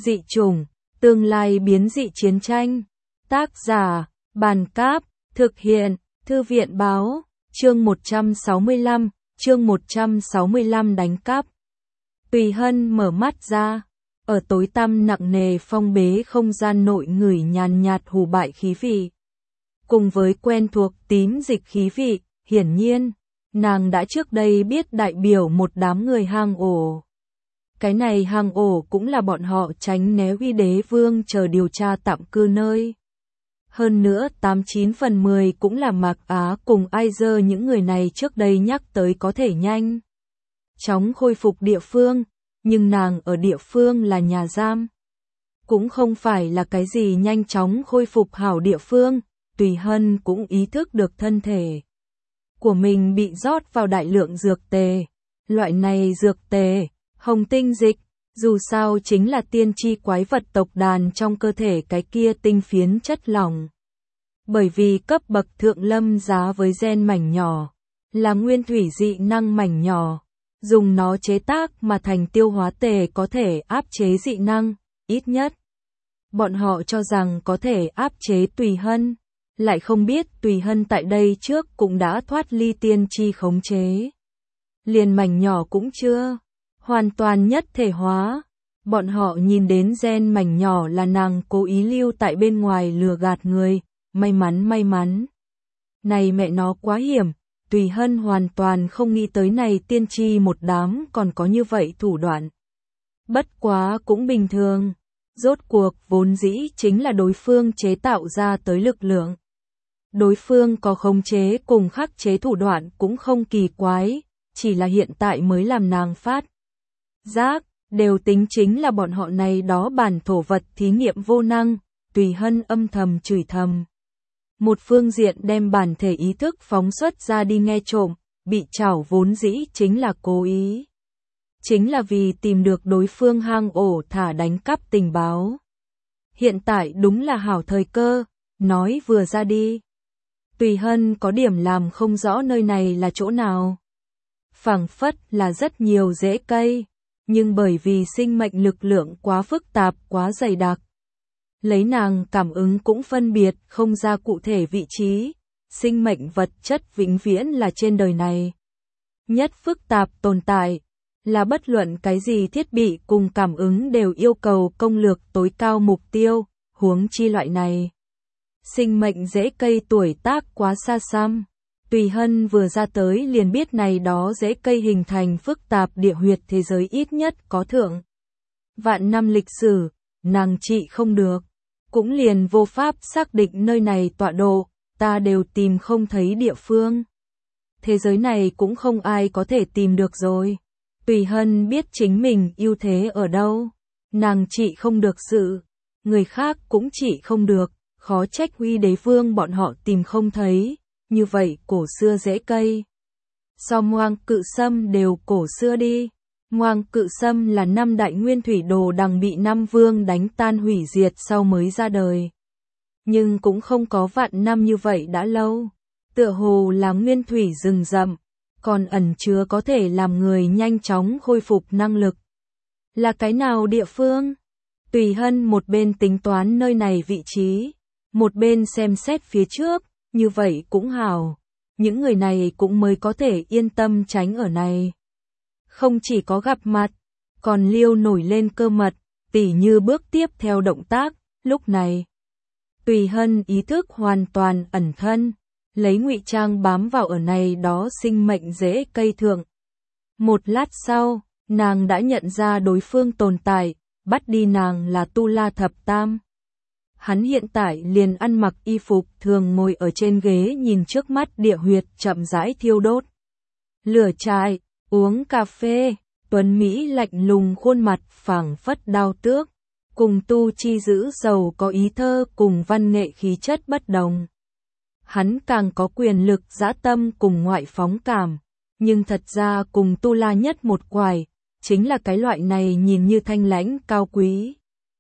Dị chủng, tương lai biến dị chiến tranh. Tác giả, Bàn Cáp, thực hiện, Thư viện Báo, chương 165, chương 165 đánh cắp. Tùy Hân mở mắt ra, ở tối tăm nặng nề phong bế không gian nội ngửi nhàn nhạt hù bại khí vị. Cùng với quen thuộc tím dịch khí vị, hiển nhiên, nàng đã trước đây biết đại biểu một đám người hang ổ. Cái này hang ổ cũng là bọn họ tránh né Uy Đế Vương chờ điều tra tạm cư nơi. Hơn nữa 89 phần 10 cũng là Mạc Á cùng Aizer những người này trước đây nhắc tới có thể nhanh chóng khôi phục địa phương, nhưng nàng ở địa phương là nhà giam. Cũng không phải là cái gì nhanh chóng khôi phục hảo địa phương, Tùy Hân cũng ý thức được thân thể của mình bị rót vào đại lượng dược tề. Loại này dược tề, hồng tinh dịch, dù sao chính là tiên tri quái vật tộc đàn trong cơ thể cái kia tinh phiến chất lỏng. Bởi vì cấp bậc thượng lâm giá với gen mảnh nhỏ, là nguyên thủy dị năng mảnh nhỏ, dùng nó chế tác mà thành tiêu hóa tề có thể áp chế dị năng, ít nhất. Bọn họ cho rằng có thể áp chế Tùy Hân, lại không biết Tùy Hân tại đây trước cũng đã thoát ly tiên tri khống chế. Liền mảnh nhỏ cũng chưa hoàn toàn nhất thể hóa. Bọn họ nhìn đến gen mảnh nhỏ là nàng cố ý lưu tại bên ngoài lừa gạt người, may mắn. Này mẹ nó quá hiểm, Tùy Hân hoàn toàn không nghĩ tới này tiên tri một đám còn có như vậy thủ đoạn. Bất quá cũng bình thường, rốt cuộc vốn dĩ chính là đối phương chế tạo ra tới lực lượng. Đối phương có khống chế cùng khắc chế thủ đoạn cũng không kỳ quái, chỉ là hiện tại mới làm nàng phát giác, đều tính chính là bọn họ này đó bản thổ vật thí nghiệm vô năng. Tùy Hân âm thầm chửi thầm. Một phương diện đem bản thể ý thức phóng xuất ra đi nghe trộm, bị trảo vốn dĩ chính là cố ý. Chính là vì tìm được đối phương hang ổ thả đánh cắp tình báo. Hiện tại đúng là hảo thời cơ, nói vừa ra đi. Tùy Hân có điểm làm không rõ nơi này là chỗ nào. Phảng phất là rất nhiều rễ cây, nhưng bởi vì sinh mệnh lực lượng quá phức tạp, quá dày đặc. Lấy nàng cảm ứng cũng phân biệt không ra cụ thể vị trí, sinh mệnh vật chất vĩnh viễn là trên đời này nhất phức tạp tồn tại, là bất luận cái gì thiết bị cùng cảm ứng đều yêu cầu công lược tối cao mục tiêu, huống chi loại này. Sinh mệnh rễ cây tuổi tác quá xa xăm, Tùy Hân vừa ra tới liền biết này đó rễ cây hình thành phức tạp địa huyệt thế giới ít nhất có thượng vạn năm lịch sử, nàng trị không được. Cũng liền vô pháp xác định nơi này tọa độ, ta đều tìm không thấy địa phương. Thế giới này cũng không ai có thể tìm được rồi. Tùy Hân biết chính mình ưu thế ở đâu. Nàng trị không được sự, người khác cũng trị không được, khó trách Uy Đế Vương bọn họ tìm không thấy. Như vậy cổ xưa rễ cây. So Ngoang Cự Sâm đều cổ xưa đi. Ngoang Cự Sâm là 5 đại nguyên thủy đồ đằng bị 5 vương đánh tan hủy diệt sau mới ra đời. Nhưng cũng không có vạn năm như vậy đã lâu. Tựa hồ là nguyên thủy rừng rậm, còn ẩn chứa có thể làm người nhanh chóng khôi phục năng lực. Là cái nào địa phương? Tùy Hân một bên tính toán nơi này vị trí, một bên xem xét phía trước, như vậy cũng hảo. Những người này cũng mới có thể yên tâm tránh ở này. Không chỉ có gặp mặt, còn liêu nổi lên cơ mật, tỉ như bước tiếp theo động tác. Lúc này, Tùy Hân ý thức hoàn toàn ẩn thân, lấy ngụy trang bám vào ở này đó sinh mệnh rễ cây thượng. Một lát sau, nàng đã nhận ra đối phương tồn tại, bắt đi nàng là Tu La Thập Tam. Hắn hiện tại liền ăn mặc y phục thường ngồi ở trên ghế nhìn trước mắt địa huyệt chậm rãi thiêu đốt lửa trại, uống cà phê. Tuấn Mỹ lạnh lùng khuôn mặt phảng phất đao tước, cùng Tu Chi giữ giàu có ý thơ cùng văn nghệ khí chất bất đồng. Hắn càng có quyền lực dã tâm cùng ngoại phóng cảm, nhưng thật ra cùng Tu La nhất một quải, chính là cái loại này nhìn như thanh lãnh cao quý.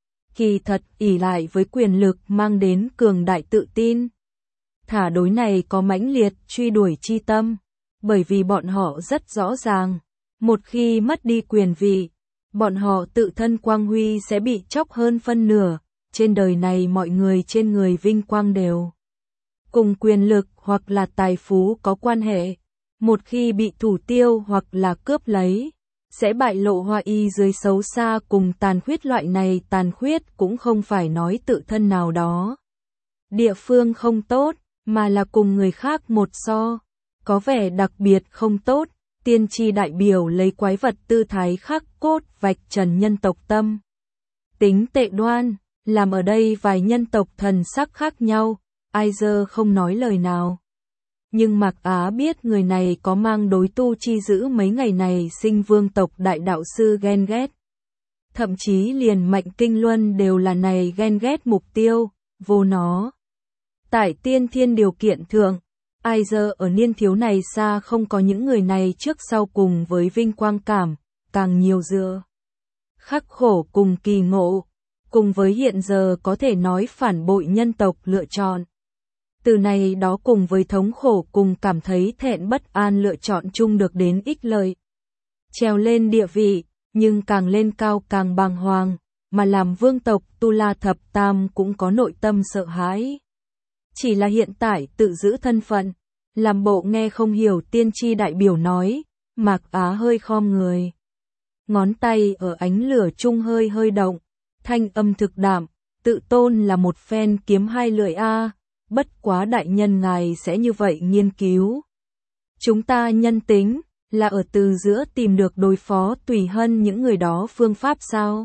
Kỳ thật ỷ lại với quyền lực mang đến cường đại tự tin. Thả đối này có mãnh liệt truy đuổi chi tâm, bởi vì bọn họ rất rõ ràng. Một khi mất đi quyền vị, bọn họ tự thân quang huy sẽ bị chóc hơn phân nửa. Trên đời này mọi người trên người vinh quang đều cùng quyền lực hoặc là tài phú có quan hệ. Một khi bị thủ tiêu hoặc là cướp lấy, sẽ bại lộ hoa y dưới xấu xa cùng tàn khuyết. Loại này tàn khuyết cũng không phải nói tự thân nào đó địa phương không tốt, mà là cùng người khác một so, có vẻ đặc biệt không tốt. Tiên tri đại biểu lấy quái vật tư thái khắc cốt vạch trần nhân tộc tâm tính tệ đoan, làm ở đây vài nhân tộc thần sắc khác nhau. Aizer không nói lời nào. Nhưng Mạc Á biết người này có mang đối tu chi giữ mấy ngày này sinh vương tộc đại đạo sư ghen ghét. Thậm chí liền Mạnh Kinh Luân đều là này ghen ghét mục tiêu, vô nó. Tại tiên thiên điều kiện thượng, Aizer ở niên thiếu này xa không có những người này trước sau cùng với vinh quang cảm, càng nhiều dựa. Khắc khổ cùng kỳ ngộ, cùng với hiện giờ có thể nói phản bội nhân tộc lựa chọn. Từ này đó cùng với thống khổ cùng cảm thấy thẹn bất an lựa chọn chung được đến ích lợi. Trèo lên địa vị, nhưng càng lên cao càng bàng hoàng, mà làm vương tộc Tu La Thập Tam cũng có nội tâm sợ hãi. Chỉ là hiện tại tự giữ thân phận, làm bộ nghe không hiểu tiên tri đại biểu nói, Mạc Á hơi khom người. Ngón tay ở ánh lửa chung hơi hơi động, thanh âm thực đạm, tự tôn là một phen kiếm hai lưỡi a. Bất quá đại nhân ngài sẽ như vậy nghiên cứu. Chúng ta nhân tính, là ở từ giữa tìm được đối phó Tùy Hân những người đó phương pháp sao?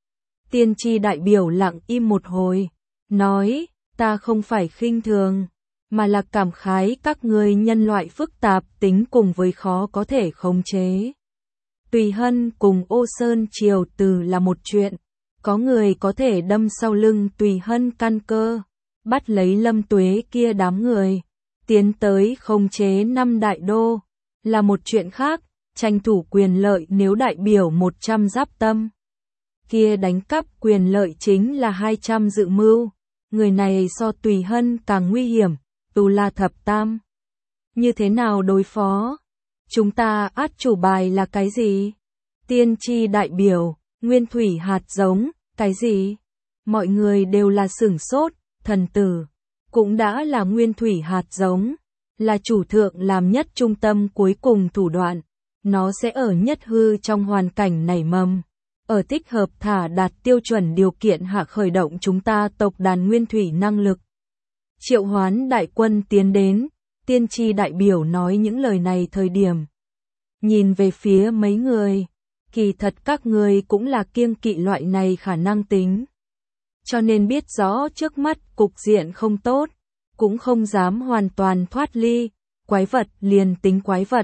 Tiên tri đại biểu lặng im một hồi, nói, ta không phải khinh thường, mà là cảm khái các ngươi nhân loại phức tạp tính cùng với khó có thể khống chế. Tùy Hân cùng Ô Sơn Triều Từ là một chuyện, có người có thể đâm sau lưng Tùy Hân căn cơ. Bắt lấy Lâm Tuế kia đám người, tiến tới khống chế 5 đại đô, là một chuyện khác. Tranh thủ quyền lợi nếu đại biểu 100 giáp tâm, kia đánh cắp quyền lợi chính là 200 dự mưu. Người này so Tùy Hân càng nguy hiểm. Tu La Thập Tam, như thế nào đối phó? Chúng ta át chủ bài là cái gì? Tiên tri đại biểu, nguyên thủy hạt giống, cái gì? Mọi người đều là sửng sốt. Thần tử cũng đã là nguyên thủy hạt giống, là chủ thượng làm nhất trung tâm cuối cùng thủ đoạn. Nó sẽ ở nhất hư trong hoàn cảnh nảy mầm, ở thích hợp thả đạt tiêu chuẩn điều kiện hạ khởi động chúng ta tộc đàn nguyên thủy năng lực. Triệu hoán đại quân tiến đến, tiên tri đại biểu nói những lời này thời điểm. Nhìn về phía mấy người, kỳ thật các người cũng là kiêng kỵ loại này khả năng tính. Cho nên biết rõ trước mắt cục diện không tốt, cũng không dám hoàn toàn thoát ly, quái vật liền tính quái vật.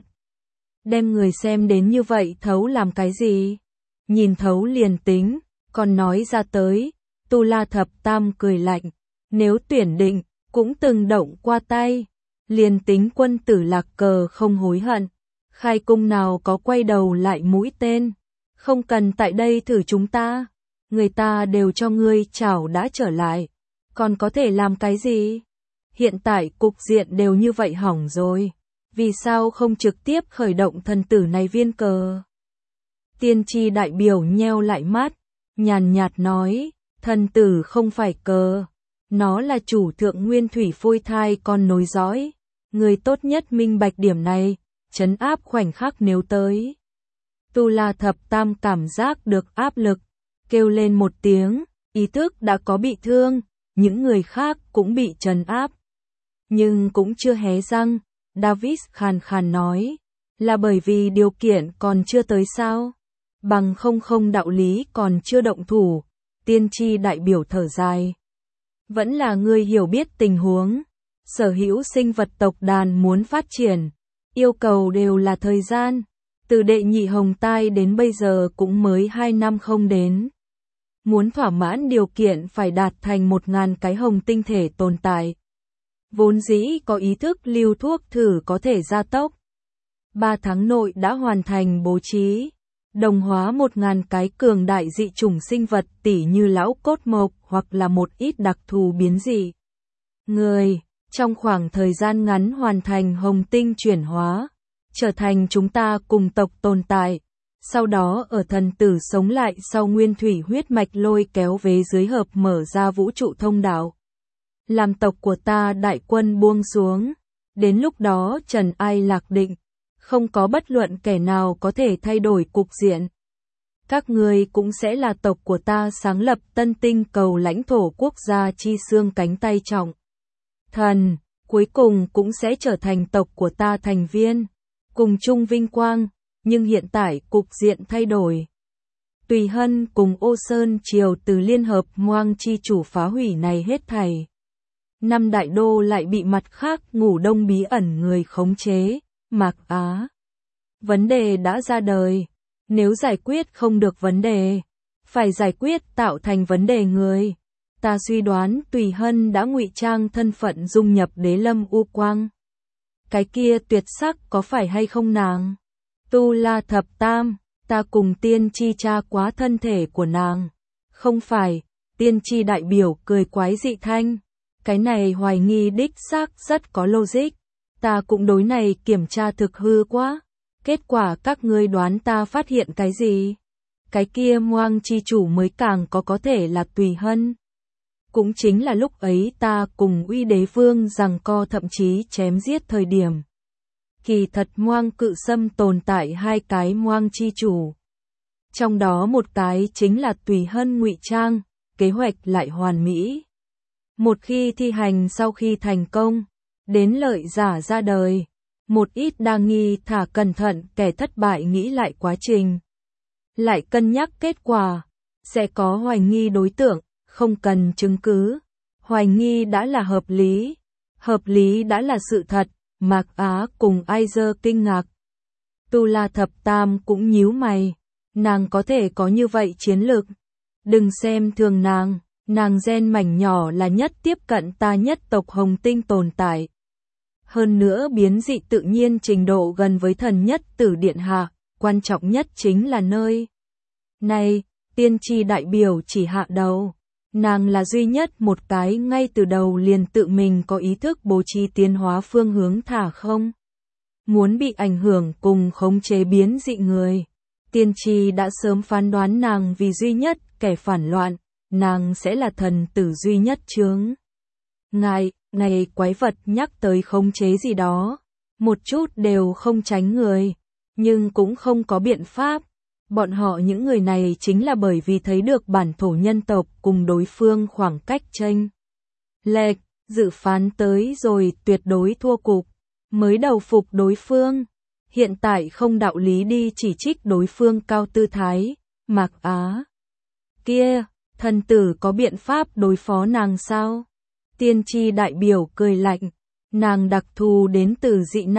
Đem người xem đến như vậy thấu làm cái gì? Nhìn thấu liền tính, còn nói ra tới. Tu La Thập Tam cười lạnh, nếu tuyển định, cũng từng động qua tay. Liền tính quân tử lạc cờ không hối hận, khai cung nào có quay đầu lại mũi tên. Không cần tại đây thử chúng ta. Người ta đều cho ngươi chảo đã trở lại, còn có thể làm cái gì? Hiện tại cục diện đều như vậy hỏng rồi, vì sao không trực tiếp khởi động thần tử này viên cờ? Tiên tri đại biểu nheo lại mắt, nhàn nhạt nói, thần tử không phải cờ, nó là chủ thượng nguyên thủy phôi thai con nối dõi, người tốt nhất minh bạch điểm này, trấn áp khoảnh khắc nếu tới. Tu La Thập Tam cảm giác được áp lực, kêu lên một tiếng, ý thức đã có bị thương, những người khác cũng bị trấn áp. Nhưng cũng chưa hé răng, Davis khàn khàn nói, là bởi vì điều kiện còn chưa tới sao? Bằng không đạo lý còn chưa động thủ. Tiên tri đại biểu thở dài. Vẫn là người hiểu biết tình huống. Sở hữu sinh vật tộc đàn muốn phát triển, yêu cầu đều là thời gian. Từ đệ nhị hồng tai đến bây giờ cũng mới 2 năm không đến. Muốn thỏa mãn điều kiện phải đạt thành 1000 cái hồng tinh thể tồn tại. Vốn dĩ có ý thức lưu thuốc thử có thể gia tốc. 3 tháng nội đã hoàn thành bố trí. Đồng hóa 1000 cái cường đại dị chủng sinh vật tỉ như lão cốt mộc hoặc là một ít đặc thù biến dị. Người, trong khoảng thời gian ngắn hoàn thành hồng tinh chuyển hóa, trở thành chúng ta cùng tộc tồn tại, sau đó ở thần tử sống lại sau nguyên thủy huyết mạch lôi kéo vế dưới hợp mở ra vũ trụ thông đạo. Làm tộc của ta đại quân buông xuống, đến lúc đó trần ai lạc định, không có bất luận kẻ nào có thể thay đổi cục diện. Các ngươi cũng sẽ là tộc của ta sáng lập tân tinh cầu lãnh thổ quốc gia chi xương cánh tay trọng. Thần, cuối cùng cũng sẽ trở thành tộc của ta thành viên, cùng chung vinh quang, nhưng hiện tại cục diện thay đổi. Tùy Hân cùng Ô Sơn Triều từ liên hợp Moang chi chủ phá hủy này hết thảy. Năm đại đô lại bị mặt khác ngủ đông bí ẩn người khống chế, Mạc Á. Vấn đề đã ra đời, nếu giải quyết không được vấn đề, phải giải quyết tạo thành vấn đề người. Ta suy đoán Tùy Hân đã ngụy trang thân phận dung nhập Đế Lâm U Quang. Cái kia tuyệt sắc có phải hay không nàng? Tu La Thập Tam, ta cùng tiên tri tra quá thân thể của nàng. Không phải, tiên tri đại biểu cười quái dị thanh. Cái này hoài nghi đích xác rất có logic. Ta cũng đối này kiểm tra thực hư quá. Kết quả các ngươi đoán ta phát hiện cái gì? Cái kia Moang chi chủ mới càng có thể là Tùy Hân. Cũng chính là lúc ấy ta cùng Uy Đế Vương giằng co thậm chí chém giết thời điểm. Kỳ thật Moang Cự Sâm tồn tại hai cái Moang chi chủ. Trong đó một cái chính là Tùy Hân ngụy trang, kế hoạch lại hoàn mỹ. Một khi thi hành sau khi thành công, đến lợi giả ra đời, một ít đa nghi thả cẩn thận kẻ thất bại nghĩ lại quá trình. Lại cân nhắc kết quả, sẽ có hoài nghi đối tượng, không cần chứng cứ. Hoài nghi đã là hợp lý đã là sự thật, Mạc Á cùng Aizer kinh ngạc. Tu La Thập Tam cũng nhíu mày, nàng có thể có như vậy chiến lược. Đừng xem thường nàng gen mảnh nhỏ là nhất tiếp cận ta nhất tộc Hồng Tinh tồn tại. Hơn nữa biến dị tự nhiên trình độ gần với thần nhất tử điện hạ, quan trọng nhất chính là nơi này, tiên tri đại biểu chỉ hạ đầu. Nàng là duy nhất một cái ngay từ đầu liền tự mình có ý thức bố trí tiến hóa phương hướng thả không. Muốn bị ảnh hưởng cùng khống chế biến dị người. Tiên tri đã sớm phán đoán nàng vì duy nhất kẻ phản loạn, nàng sẽ là thần tử duy nhất chướng. Ngài, này quái vật nhắc tới khống chế gì đó, một chút đều không tránh người, nhưng cũng không có biện pháp. Bọn họ những người này chính là bởi vì thấy được bản thổ nhân tộc cùng đối phương khoảng cách chênh lệch, dự phán tới rồi tuyệt đối thua cục, mới đầu phục đối phương. Hiện tại không đạo lý đi chỉ trích đối phương cao tư thái, Mạc Á. Kia, thần tử có biện pháp đối phó nàng sao? Tiên tri đại biểu cười lạnh, nàng đặc thù đến từ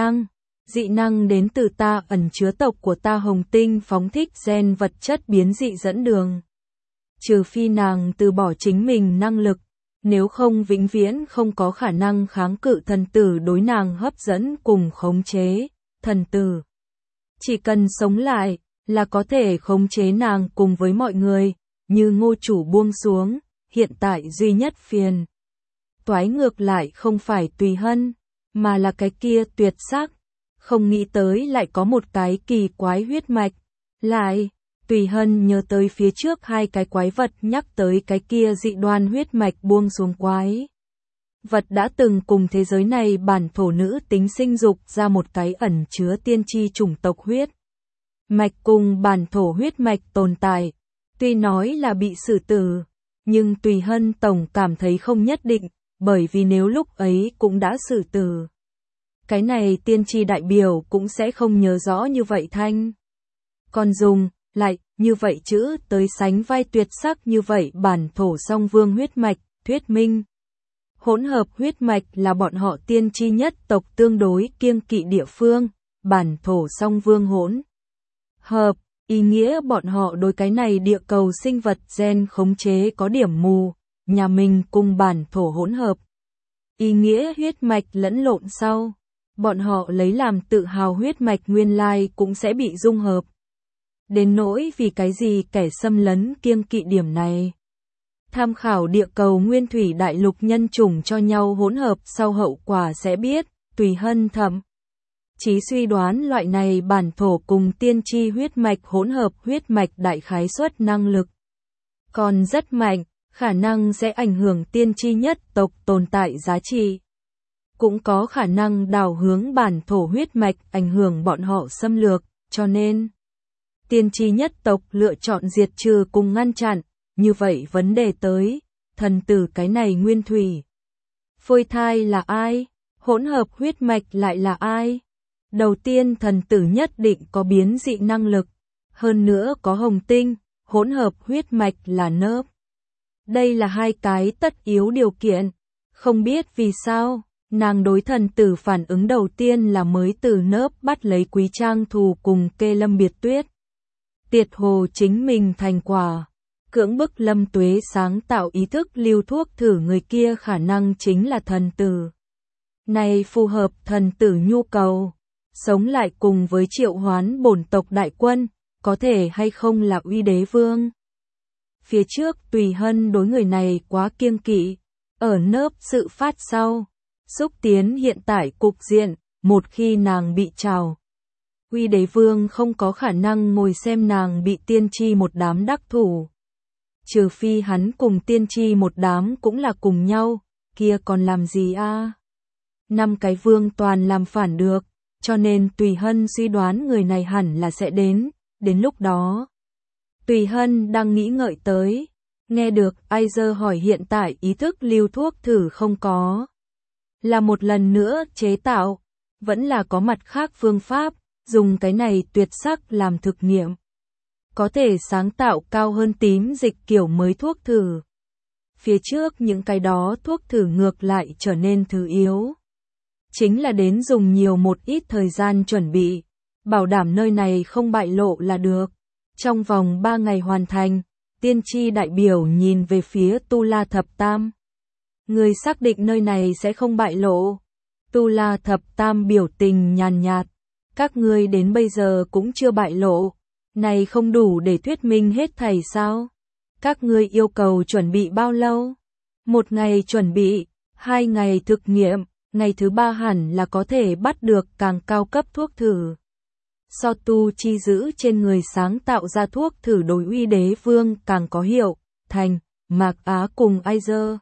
dị năng đến từ ta ẩn chứa tộc của ta Hồng Tinh phóng thích gen vật chất biến dị dẫn đường. Trừ phi nàng từ bỏ chính mình năng lực, nếu không vĩnh viễn không có khả năng kháng cự thần tử đối nàng hấp dẫn cùng khống chế. Thần tử chỉ cần sống lại là có thể khống chế nàng cùng với mọi người, như Ngô chủ buông xuống, hiện tại duy nhất phiền toái ngược lại không phải Tùy Hân, mà là cái kia tuyệt sắc. Không nghĩ tới lại có một cái kỳ quái huyết mạch. Lại, Tùy Hân nhớ tới phía trước hai cái quái vật nhắc tới cái kia dị đoan huyết mạch buông xuống quái. Vật đã từng cùng thế giới này bản thổ nữ tính sinh dục ra một cái ẩn chứa tiên tri chủng tộc huyết mạch cùng bản thổ huyết mạch tồn tại. Tuy nói là bị xử tử, nhưng Tùy Hân tổng cảm thấy không nhất định, bởi vì nếu lúc ấy cũng đã xử tử, cái này tiên tri đại biểu cũng sẽ không nhớ rõ như vậy thanh. Còn dùng lại như vậy chữ tới sánh vai tuyệt sắc như vậy bản thổ song vương huyết mạch, thuyết minh hỗn hợp huyết mạch là bọn họ tiên tri nhất tộc tương đối kiêng kỵ địa phương, bản thổ song vương hỗn hợp, ý nghĩa bọn họ đối cái này địa cầu sinh vật gen khống chế có điểm mù, nhà mình cùng bản thổ hỗn hợp. Ý nghĩa huyết mạch lẫn lộn sau, bọn họ lấy làm tự hào huyết mạch nguyên lai cũng sẽ bị dung hợp. Đến nỗi vì cái gì kẻ xâm lấn kiêng kỵ điểm này. Tham khảo địa cầu nguyên thủy đại lục nhân chủng cho nhau hỗn hợp sau hậu quả sẽ biết. Tùy Hân thầm Chí suy đoán loại này bản thổ cùng tiên tri huyết mạch hỗn hợp huyết mạch đại khái suất năng lực còn rất mạnh, khả năng sẽ ảnh hưởng tiên tri nhất tộc tồn tại giá trị. Cũng có khả năng đảo hướng bản thổ huyết mạch ảnh hưởng bọn họ xâm lược, cho nên tiên tri nhất tộc lựa chọn diệt trừ cùng ngăn chặn. Như vậy vấn đề tới, thần tử cái này nguyên thủy phôi thai là ai? Hỗn hợp huyết mạch lại là ai? Đầu tiên thần tử nhất định có biến dị năng lực, hơn nữa có hồng tinh, hỗn hợp huyết mạch là nớp. Đây là hai cái tất yếu điều kiện. Không biết vì sao, nàng đối thần tử phản ứng đầu tiên là mới từ nớp bắt lấy Quý Trang Thù cùng Kê Lâm Biệt Tuyết. Tiệt hồ chính mình thành quả. Cưỡng bức Lâm Tuế sáng tạo ý thức lưu thuốc thử người kia khả năng chính là thần tử. Này phù hợp thần tử nhu cầu. Sống lại cùng với triệu hoán bổn tộc đại quân, có thể hay không là uy đế vương. Phía trước Tùy Hân đối người này quá kiêng kỵ. Ở nớp sự phát sau, xúc tiến hiện tại cục diện, một khi nàng bị trào. Uy đế vương không có khả năng ngồi xem nàng bị tiên tri một đám đắc thủ. Trừ phi hắn cùng tiên tri một đám cũng là cùng nhau, kia còn làm gì a? 5 cái vương toàn làm phản được, cho nên Tùy Hân suy đoán người này hẳn là sẽ đến lúc đó. Tùy Hân đang nghĩ ngợi tới, nghe được Aizer hỏi hiện tại ý thức lưu thuốc thử không có. Là một lần nữa chế tạo, vẫn là có mặt khác phương pháp, dùng cái này tuyệt sắc làm thực nghiệm. Có thể sáng tạo cao hơn tím dịch kiểu mới thuốc thử. Phía trước những cái đó thuốc thử ngược lại trở nên thứ yếu. Chính là đến dùng nhiều một ít thời gian chuẩn bị, bảo đảm nơi này không bại lộ là được. Trong vòng 3 ngày hoàn thành, tiên tri đại biểu nhìn về phía Tu La Thập Tam. Người xác định nơi này sẽ không bại lộ. Tu La Thập Tam biểu tình nhàn nhạt. Các ngươi đến bây giờ cũng chưa bại lộ. Này không đủ để thuyết minh hết thảy sao? Các ngươi yêu cầu chuẩn bị bao lâu? 1 ngày chuẩn bị, 2 ngày thực nghiệm, ngày thứ 3 hẳn là có thể bắt được càng cao cấp thuốc thử. So tu chi giữ trên người sáng tạo ra thuốc thử đối uy đế vương càng có hiệu, thành, Mạc Á cùng Aizer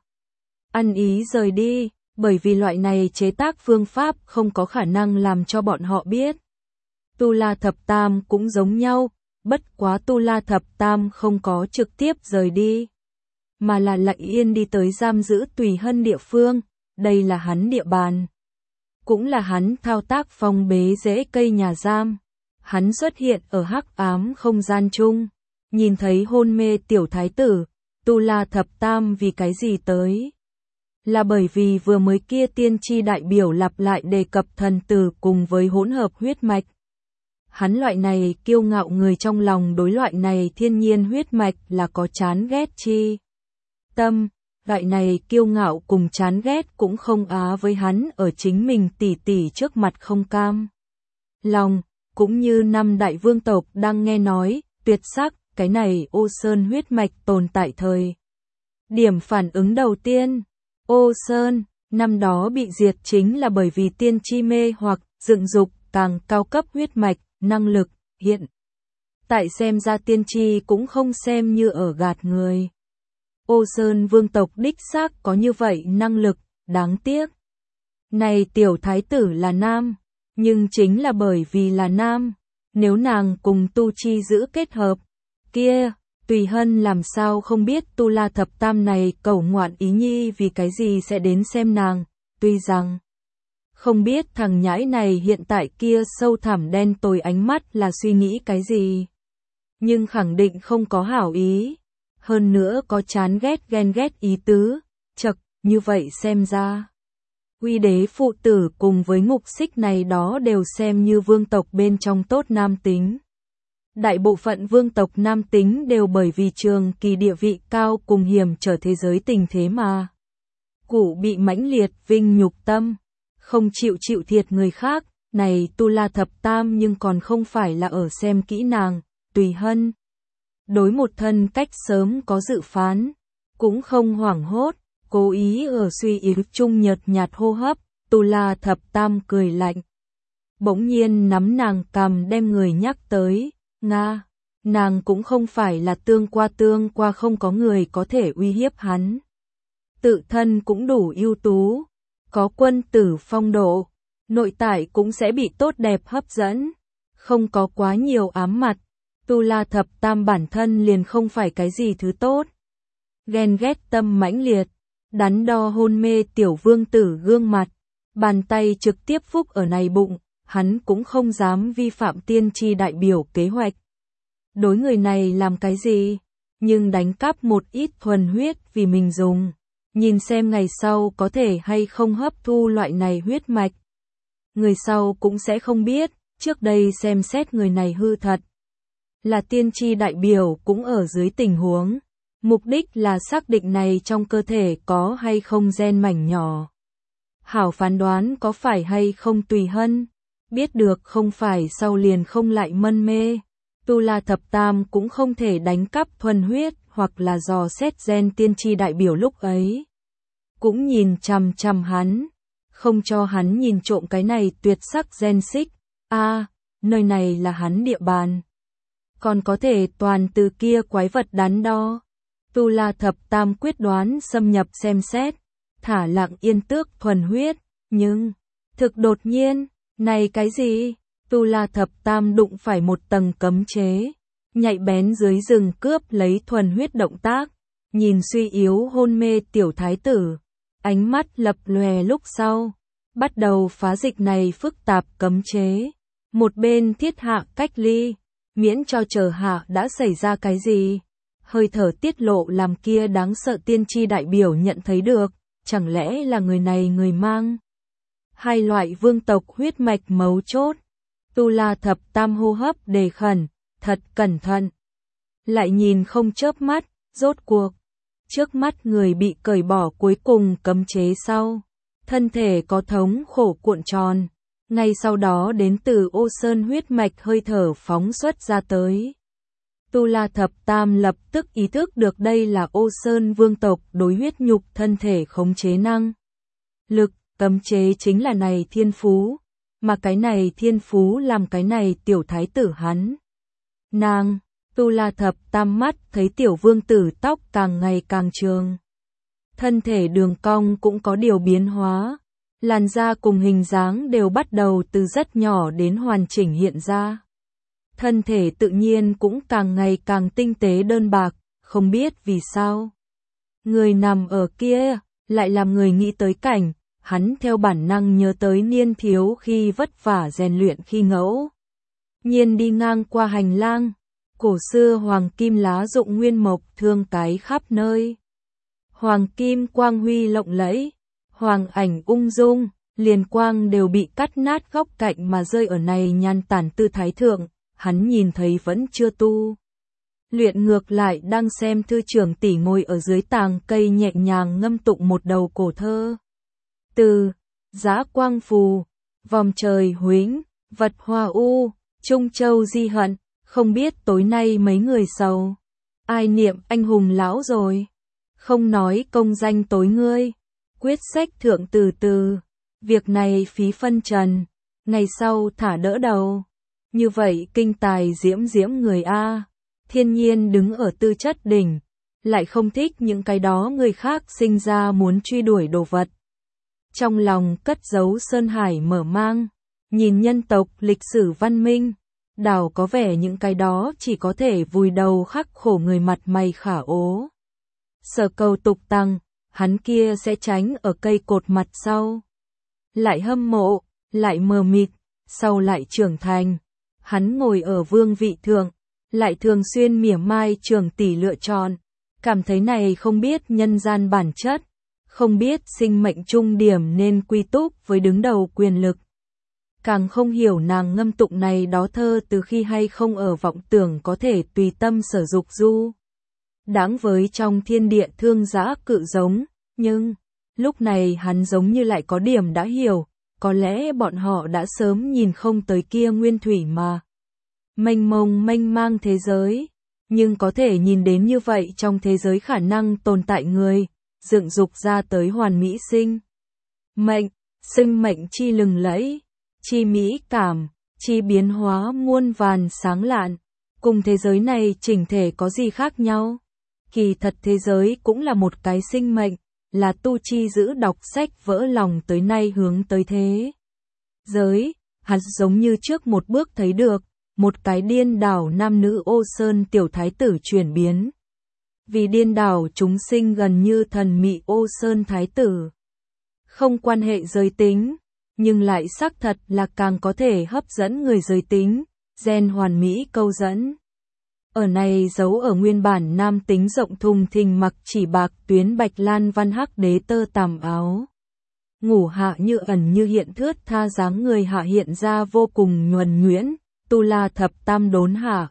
ăn ý rời đi, bởi vì loại này chế tác phương pháp không có khả năng làm cho bọn họ biết. Tu La Thập Tam cũng giống nhau, bất quá Tu La Thập Tam không có trực tiếp rời đi, mà là lặng yên đi tới giam giữ Tùy Hân địa phương, đây là hắn địa bàn. Cũng là hắn thao tác phong bế rễ cây nhà giam. Hắn xuất hiện ở hắc ám không gian chung, nhìn thấy hôn mê tiểu thái tử, Tu La Thập Tam vì cái gì tới? Là bởi vì vừa mới kia tiên tri đại biểu lặp lại đề cập thần tử cùng với hỗn hợp huyết mạch. Hắn loại này kiêu ngạo người trong lòng đối loại này thiên nhiên huyết mạch là có chán ghét chi tâm, loại này kiêu ngạo cùng chán ghét cũng không á với hắn ở chính mình tỷ tỷ trước mặt không cam lòng. Cũng như 5 đại vương tộc đang nghe nói, tuyệt sắc, cái này Ô Sơn huyết mạch tồn tại thời. Điểm phản ứng đầu tiên, Ô Sơn, năm đó bị diệt chính là bởi vì tiên tri mê hoặc dựng dục càng cao cấp huyết mạch, năng lực, hiện. Tại xem ra tiên tri cũng không xem như ở gạt người. Ô Sơn vương tộc đích xác có như vậy năng lực, đáng tiếc. Này tiểu thái tử là nam. Nhưng chính là bởi vì là nam, nếu nàng cùng Tu Chi giữ kết hợp, kia, Tùy Hân làm sao không biết Tu La Thập Tam này cẩu ngoạn ý nhi vì cái gì sẽ đến xem nàng, tuy rằng không biết thằng nhãi này hiện tại kia sâu thẳm đen tối ánh mắt là suy nghĩ cái gì, nhưng khẳng định không có hảo ý, hơn nữa có chán ghét ghen ghét ý tứ, chậc, như vậy xem ra. Uy đế phụ tử cùng với ngục xích này đó đều xem như vương tộc bên trong tốt nam tính. Đại bộ phận vương tộc nam tính đều bởi vì trường kỳ địa vị cao cùng hiểm trở thế giới tình thế mà. Cụ bị mãnh liệt vinh nhục tâm, không chịu thiệt người khác, này Tu La Thập Tam nhưng còn không phải là ở xem kỹ nàng, Tùy Hân. Đối một thân cách sớm có dự phán, cũng không hoảng hốt. Cố ý ở suy yếu chung nhợt nhạt hô hấp, Tu La Thập Tam cười lạnh. bỗng nhiên nắm nàng cằm đem người nhắc tới, Nga, nàng cũng không phải là tương qua không có người có thể uy hiếp hắn. Tự thân cũng đủ ưu tú, có quân tử phong độ, nội tại cũng sẽ bị tốt đẹp hấp dẫn, không có quá nhiều ám mặt. Tu La Thập Tam bản thân liền không phải cái gì thứ tốt. Ghen ghét tâm mãnh liệt, đắn đo hôn mê tiểu vương tử gương mặt, bàn tay trực tiếp phúc ở này bụng, hắn cũng không dám vi phạm tiên tri đại biểu kế hoạch. Đối người này làm cái gì, nhưng đánh cắp một ít thuần huyết vì mình dùng, nhìn xem ngày sau có thể hay không hấp thu loại này huyết mạch. Người sau cũng sẽ không biết, trước đây xem xét người này hư thật. Là tiên tri đại biểu cũng ở dưới tình huống. Mục đích là xác định này trong cơ thể có hay không gen mảnh nhỏ. Hảo phán đoán có phải hay không tùy hân. Biết được không phải sau liền không lại mân mê. Tu La Thập Tam cũng không thể đánh cắp thuần huyết hoặc là dò xét gen tiên tri đại biểu lúc ấy. Cũng nhìn chằm chằm hắn. Không cho hắn nhìn trộm cái này tuyệt sắc gen xích. Nơi này là hắn địa bàn. Còn có thể toàn từ kia quái vật đắn đo. Tu La Thập Tam quyết đoán xâm nhập xem xét, thả lặng yên tước thuần huyết, nhưng thực đột nhiên, này cái gì? Tu La Thập Tam đụng phải một tầng cấm chế, nhạy bén dưới rừng cướp lấy thuần huyết động tác, nhìn suy yếu hôn mê tiểu thái tử, ánh mắt lập lòe lúc sau, bắt đầu phá dịch này phức tạp cấm chế, một bên thiết hạ cách ly, miễn cho chờ hạ đã xảy ra cái gì. Hơi thở tiết lộ làm kia đáng sợ tiên tri đại biểu nhận thấy được, chẳng lẽ là người này người mang hai loại vương tộc huyết mạch mấu chốt. Tu La Thập Tam hô hấp đề khẩn, thật cẩn thận. Lại nhìn không chớp mắt, rốt cuộc. Trước mắt người bị cởi bỏ cuối cùng cấm chế sau. Thân thể có thống khổ cuộn tròn. Ngay sau đó đến từ Ô Sơn huyết mạch hơi thở phóng xuất ra tới. Tu La Thập Tam lập tức ý thức được đây là Ô Sơn vương tộc đối huyết nhục thân thể khống chế năng. Lực, cấm chế chính là này thiên phú, mà cái này thiên phú làm cái này tiểu thái tử hắn. Nàng, Tu La Thập Tam mắt thấy tiểu vương tử tóc càng ngày càng trường. Thân thể đường cong cũng có điều biến hóa, làn da cùng hình dáng đều bắt đầu từ rất nhỏ đến hoàn chỉnh hiện ra. Thân thể tự nhiên cũng càng ngày càng tinh tế đơn bạc, không biết vì sao. Người nằm ở kia, lại làm người nghĩ tới cảnh, hắn theo bản năng nhớ tới niên thiếu khi vất vả rèn luyện khi ngẫu. Nhiên đi ngang qua hành lang, cổ xưa hoàng kim lá rụng nguyên mộc thương cái khắp nơi. Hoàng kim quang huy lộng lẫy, hoàng ảnh ung dung, liền quang đều bị cắt nát góc cạnh mà rơi ở này nhan tản tư thái thượng. Hắn nhìn thấy vẫn chưa tu. Luyện ngược lại đang xem thư trưởng tỷ ngồi ở dưới tàng cây nhẹ nhàng ngâm tụng một đầu cổ thơ. Từ, Giá Quang Phù, Vòng Trời Huính, Vật Hoa U, Trung Châu Di Hận, không biết tối nay mấy người sầu. Ai niệm anh hùng lão rồi? Không nói công danh tối ngươi. Quyết sách thượng từ từ. Việc này phí phân trần. Ngày sau thả đỡ đầu. Như vậy kinh tài diễm diễm người A, thiên nhiên đứng ở tư chất đỉnh, lại không thích những cái đó người khác sinh ra muốn truy đuổi đồ vật. Trong lòng cất giấu sơn hải mở mang, nhìn nhân tộc lịch sử văn minh, đảo có vẻ những cái đó chỉ có thể vùi đầu khắc khổ người mặt mày khả ố. Sở Cầu tục tăng, hắn kia sẽ tránh ở cây cột mặt sau. Lại hâm mộ, lại mờ mịt, sau lại trưởng thành. Hắn ngồi ở vương vị thượng, lại thường xuyên mỉa mai trưởng tỷ lựa chọn, cảm thấy này không biết nhân gian bản chất, không biết sinh mệnh trung điểm nên quy túc với đứng đầu quyền lực. Càng không hiểu nàng ngâm tụng này đó thơ từ khi hay không ở vọng tưởng có thể tùy tâm sở dục du. Đáng với trong thiên địa thương dã cự giống, nhưng lúc này hắn giống như lại có điểm đã hiểu. Có lẽ bọn họ đã sớm nhìn không tới kia nguyên thủy mà. Mênh mông mênh mang thế giới, nhưng có thể nhìn đến như vậy trong thế giới khả năng tồn tại người, dựng dục ra tới hoàn mỹ sinh. Mệnh, sinh mệnh chi lừng lẫy, chi mỹ cảm, chi biến hóa muôn vàn sáng lạn. Cùng thế giới này chỉnh thể có gì khác nhau? Kỳ thật thế giới cũng là một cái sinh mệnh, là tu chi giữ đọc sách vỡ lòng tới nay hướng tới thế giới. Hắn giống như trước một bước thấy được, một cái điên đảo nam nữ Ô Sơn tiểu thái tử chuyển biến. Vì điên đảo chúng sinh gần như thần mị Ô Sơn thái tử. Không quan hệ giới tính, nhưng lại xác thật là càng có thể hấp dẫn người giới tính, gen hoàn mỹ câu dẫn. Ở này giấu ở nguyên bản nam tính rộng thùng thình mặc chỉ bạc tuyến bạch lan văn hắc đế tơ tằm áo. Ngủ hạ như ẩn như hiện thướt tha dáng người hạ hiện ra vô cùng nhuần nhuyễn, tu la thập tam đốn hạ.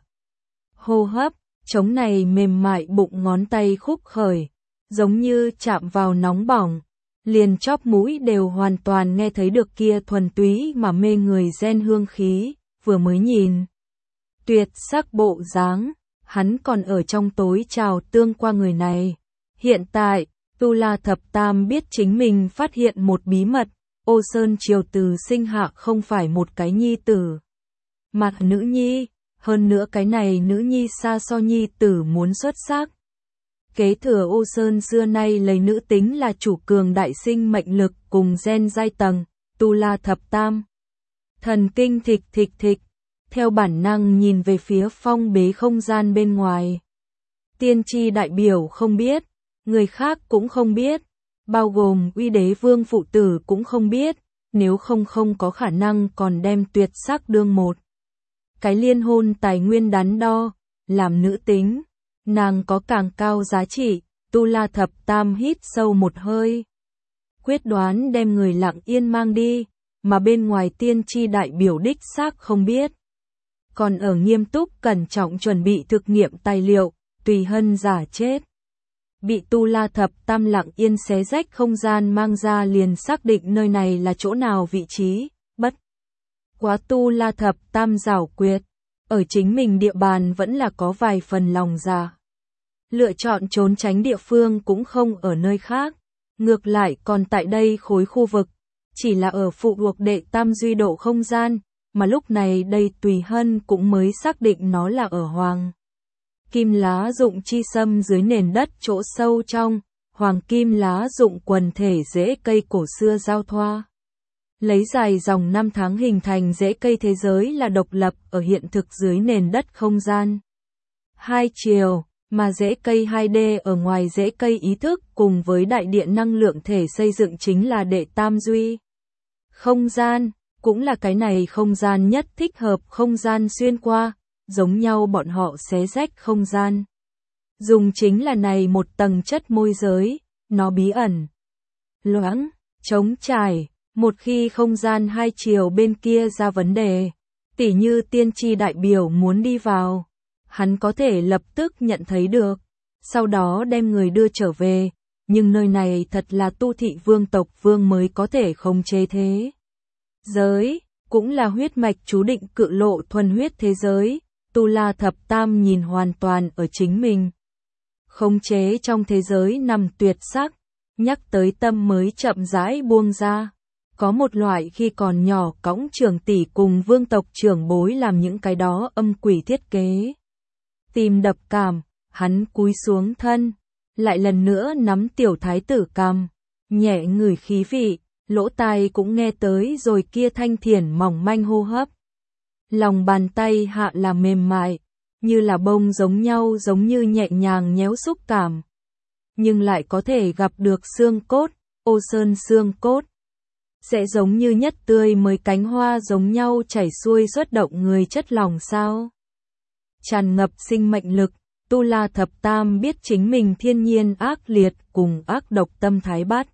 Hô hấp, trống này mềm mại bụng ngón tay khúc khởi, giống như chạm vào nóng bỏng, liền chóp mũi đều hoàn toàn nghe thấy được kia thuần túy mà mê người gen hương khí, vừa mới nhìn. Tuyệt sắc bộ dáng, hắn còn ở trong tối chào tương qua người này. Hiện tại, Tu La Thập Tam biết chính mình phát hiện một bí mật, Ô Sơn triều từ sinh hạ không phải một cái nhi tử, mà nữ nhi, hơn nữa cái này nữ nhi xa so nhi tử muốn xuất sắc. Kế thừa Ô Sơn xưa nay lấy nữ tính là chủ cường đại sinh mệnh lực cùng gen giai tầng, Tu La Thập Tam. Thần kinh thịch thịch thịch, theo bản năng nhìn về phía phong bế không gian bên ngoài. Tiên tri đại biểu không biết, người khác cũng không biết, bao gồm Uy Đế Vương phụ tử cũng không biết, nếu không có khả năng còn đem tuyệt sắc đương một cái liên hôn tài nguyên đắn đo, làm nữ tính, nàng có càng cao giá trị. Tu La Thập Tam hít sâu một hơi, quyết đoán đem người lặng yên mang đi, mà bên ngoài tiên tri đại biểu đích xác không biết. Còn ở nghiêm túc cẩn trọng chuẩn bị thực nghiệm tài liệu, tùy hân giả chết. Bị Tu La Thập Tam lặng yên xé rách không gian mang ra liền xác định nơi này là chỗ nào vị trí, bất quá Tu La Thập Tam giảo quyệt, ở chính mình địa bàn vẫn là có vài phần lòng dạ. Lựa chọn trốn tránh địa phương cũng không ở nơi khác, ngược lại còn tại đây khối khu vực, chỉ là ở phụ thuộc đệ tam duy độ không gian, mà lúc này đây Tùy Hân cũng mới xác định nó là ở Hoàng Kim lá dụng chi sâm dưới nền đất chỗ sâu trong, Hoàng Kim lá dụng quần thể rễ cây cổ xưa giao thoa. Lấy dài dòng năm tháng hình thành rễ cây thế giới là độc lập ở hiện thực dưới nền đất không gian. Hai chiều, mà rễ cây 2D ở ngoài rễ cây ý thức cùng với đại điện năng lượng thể xây dựng chính là đệ tam duy không gian, cũng là cái này không gian nhất thích hợp không gian xuyên qua, giống nhau bọn họ xé rách không gian. Dùng chính là này một tầng chất môi giới, nó bí ẩn, loãng, trống trải, một khi không gian hai chiều bên kia ra vấn đề, tỉ như tiên tri đại biểu muốn đi vào, hắn có thể lập tức nhận thấy được, sau đó đem người đưa trở về, nhưng nơi này thật là tu thị vương tộc vương mới có thể khống chế thế giới, cũng là huyết mạch chú định cự lộ thuần huyết thế giới. Tu La Thập Tam nhìn hoàn toàn ở chính mình khống chế trong thế giới nằm tuyệt sắc, nhắc tới tâm mới chậm rãi buông ra. Có một loại khi còn nhỏ cõng trưởng tỷ cùng vương tộc trưởng bối làm những cái đó âm quỷ thiết kế. Tim đập cảm, hắn cúi xuống thân, lại lần nữa nắm tiểu thái tử cằm, nhẹ ngửi khí vị, lỗ tai cũng nghe tới rồi kia thanh thiển mỏng manh hô hấp. Lòng bàn tay hạ là mềm mại, như là bông giống nhau giống như nhẹ nhàng nhéo xúc cảm. Nhưng lại có thể gặp được xương cốt, Ô Sơn xương cốt. Sẽ giống như nhất tươi mới cánh hoa giống nhau chảy xuôi xuất động người chất lòng sao. Tràn ngập sinh mệnh lực, Tu La Thập Tam biết chính mình thiên nhiên ác liệt cùng ác độc tâm thái bắt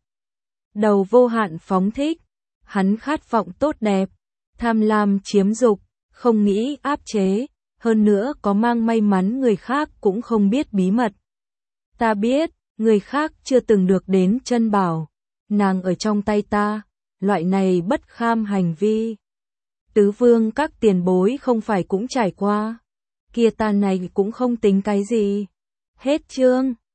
đầu vô hạn phóng thích. Hắn khát vọng tốt đẹp, tham lam chiếm dục, không nghĩ áp chế, hơn nữa có mang may mắn người khác cũng không biết bí mật. Ta biết, người khác chưa từng được đến chân bảo, nàng ở trong tay ta, loại này bất kham hành vi. Tứ vương các tiền bối không phải cũng trải qua, kia ta này cũng không tính cái gì. Hết chương.